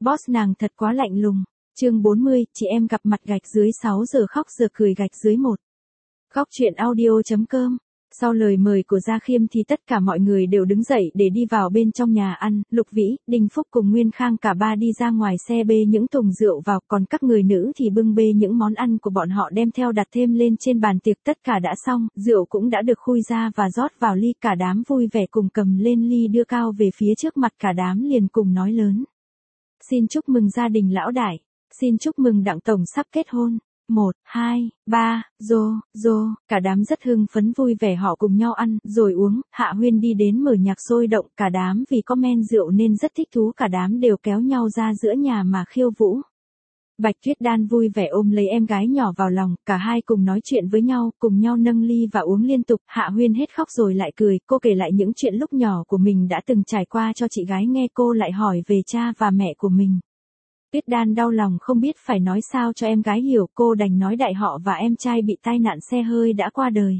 Boss nàng thật quá lạnh lùng. Chương 40, chị em gặp mặt gạch dưới 6 giờ khóc giờ cười gạch dưới 1. Khóc chuyện audio.com. Sau lời mời của Gia Khiêm thì tất cả mọi người đều đứng dậy để đi vào bên trong nhà ăn, Lục Vĩ, Đinh Phúc cùng Nguyên Khang cả ba đi ra ngoài xe bê những thùng rượu vào, còn các người nữ thì bưng bê những món ăn của bọn họ đem theo đặt thêm lên trên bàn tiệc. Tất cả đã xong, rượu cũng đã được khui ra và rót vào ly, cả đám vui vẻ cùng cầm lên ly đưa cao về phía trước mặt cả đám liền cùng nói lớn. Xin chúc mừng gia đình lão đại, xin chúc mừng Đặng tổng sắp kết hôn. 1, 2, 3, rô, cả đám rất hưng phấn vui vẻ họ cùng nhau ăn, rồi uống. Hạ Huyên đi đến mở nhạc sôi động, cả đám vì có men rượu nên rất thích thú, cả đám đều kéo nhau ra giữa nhà mà khiêu vũ. Bạch Tuyết Đan vui vẻ ôm lấy em gái nhỏ vào lòng, cả hai cùng nói chuyện với nhau, cùng nhau nâng ly và uống liên tục. Hạ Huyên hết khóc rồi lại cười, cô kể lại những chuyện lúc nhỏ của mình đã từng trải qua cho chị gái nghe, cô lại hỏi về cha và mẹ của mình. Tuyết Đan đau lòng không biết phải nói sao cho em gái hiểu, cô đành nói đại họ và em trai bị tai nạn xe hơi đã qua đời.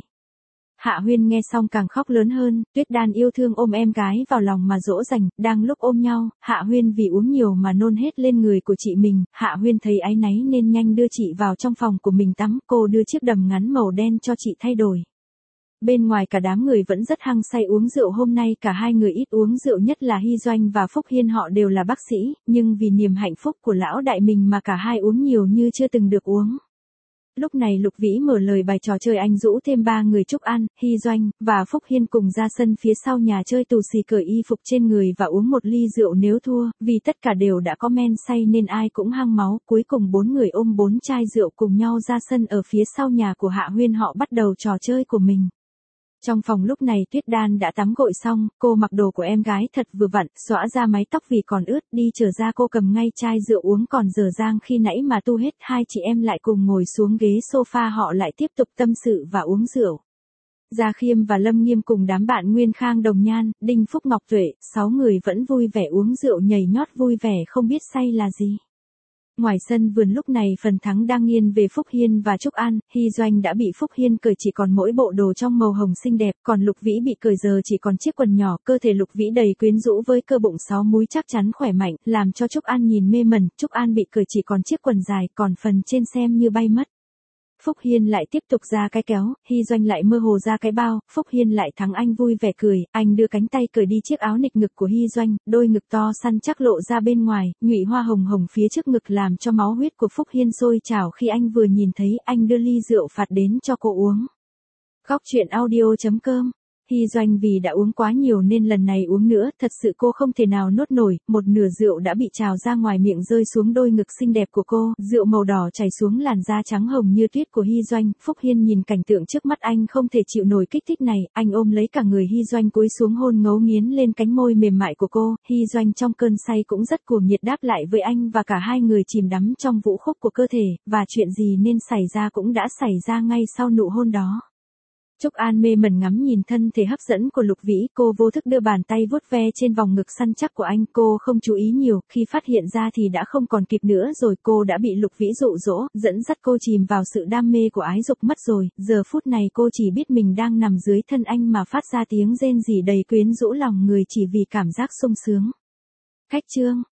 Hạ Huyên nghe xong càng khóc lớn hơn, Tuyết Đan yêu thương ôm em gái vào lòng mà dỗ dành, đang lúc ôm nhau, Hạ Huyên vì uống nhiều mà nôn hết lên người của chị mình, Hạ Huyên thấy áy náy nên nhanh đưa chị vào trong phòng của mình tắm, cô đưa chiếc đầm ngắn màu đen cho chị thay đổi. Bên ngoài cả đám người vẫn rất hăng say uống rượu, hôm nay cả hai người ít uống rượu nhất là Hy Doanh và Phúc Hiên, họ đều là bác sĩ, nhưng vì niềm hạnh phúc của lão đại mình mà cả hai uống nhiều như chưa từng được uống. Lúc này Lục Vĩ mở lời bài trò chơi, anh rũ thêm ba người Trúc An, Hy Doanh và Phúc Hiên cùng ra sân phía sau nhà chơi tù xì, cởi y phục trên người và uống một ly rượu nếu thua, vì tất cả đều đã có men say nên ai cũng hăng máu, cuối cùng bốn người ôm 4 chai rượu cùng nhau ra sân ở phía sau nhà của Hạ Huyên, họ bắt đầu trò chơi của mình. Trong phòng lúc này Tuyết Đan đã tắm gội xong, cô mặc đồ của em gái thật vừa vặn, xõa ra mái tóc vì còn ướt, đi trở ra cô cầm ngay chai rượu uống còn dở dang khi nãy mà tu hết. Hai chị em lại cùng ngồi xuống ghế sofa, họ lại tiếp tục tâm sự và uống rượu. Gia Khiêm và Lâm Nghiêm cùng đám bạn Nguyên Khang, Đồng Nhan, Đinh Phúc, Ngọc Tuệ, 6 người vẫn vui vẻ uống rượu nhảy nhót vui vẻ không biết say là gì. Ngoài sân vườn lúc này phần thắng đang nghiêng về Phúc Hiên và Trúc An, Hy Doanh đã bị Phúc Hiên cởi chỉ còn mỗi bộ đồ trong màu hồng xinh đẹp, còn Lục Vĩ bị cởi giờ chỉ còn chiếc quần nhỏ, cơ thể Lục Vĩ đầy quyến rũ với cơ bụng 6 múi chắc chắn khỏe mạnh, làm cho Trúc An nhìn mê mẩn. Trúc An bị cởi chỉ còn chiếc quần dài, còn phần trên xem như bay mất. Phúc Hiên lại tiếp tục ra cái kéo, Hy Doanh lại mơ hồ ra cái bao, Phúc Hiên lại thắng, anh vui vẻ cười, anh đưa cánh tay cởi đi chiếc áo nịch ngực của Hy Doanh, đôi ngực to săn chắc lộ ra bên ngoài, nhụy hoa hồng hồng phía trước ngực làm cho máu huyết của Phúc Hiên sôi trào khi anh vừa nhìn thấy, anh đưa ly rượu phạt đến cho cô uống. Khóc chuyện audio.com. Hy Doanh vì đã uống quá nhiều nên lần này uống nữa, thật sự cô không thể nào nuốt nổi, một nửa rượu đã bị trào ra ngoài miệng rơi xuống đôi ngực xinh đẹp của cô, rượu màu đỏ chảy xuống làn da trắng hồng như tuyết của Hy Doanh. Phúc Hiên nhìn cảnh tượng trước mắt anh không thể chịu nổi kích thích này, anh ôm lấy cả người Hy Doanh cúi xuống hôn ngấu nghiến lên cánh môi mềm mại của cô. Hy Doanh trong cơn say cũng rất cuồng nhiệt đáp lại với anh và cả hai người chìm đắm trong vũ khúc của cơ thể, và chuyện gì nên xảy ra cũng đã xảy ra ngay sau nụ hôn đó. Trúc An mê mẩn ngắm nhìn thân thể hấp dẫn của Lục Vĩ, cô vô thức đưa bàn tay vuốt ve trên vòng ngực săn chắc của anh, cô không chú ý nhiều, khi phát hiện ra thì đã không còn kịp nữa rồi, cô đã bị Lục Vĩ dụ dỗ, dẫn dắt cô chìm vào sự đam mê của ái dục mất rồi, giờ phút này cô chỉ biết mình đang nằm dưới thân anh mà phát ra tiếng rên rỉ đầy quyến rũ lòng người chỉ vì cảm giác sung sướng. Khách chương.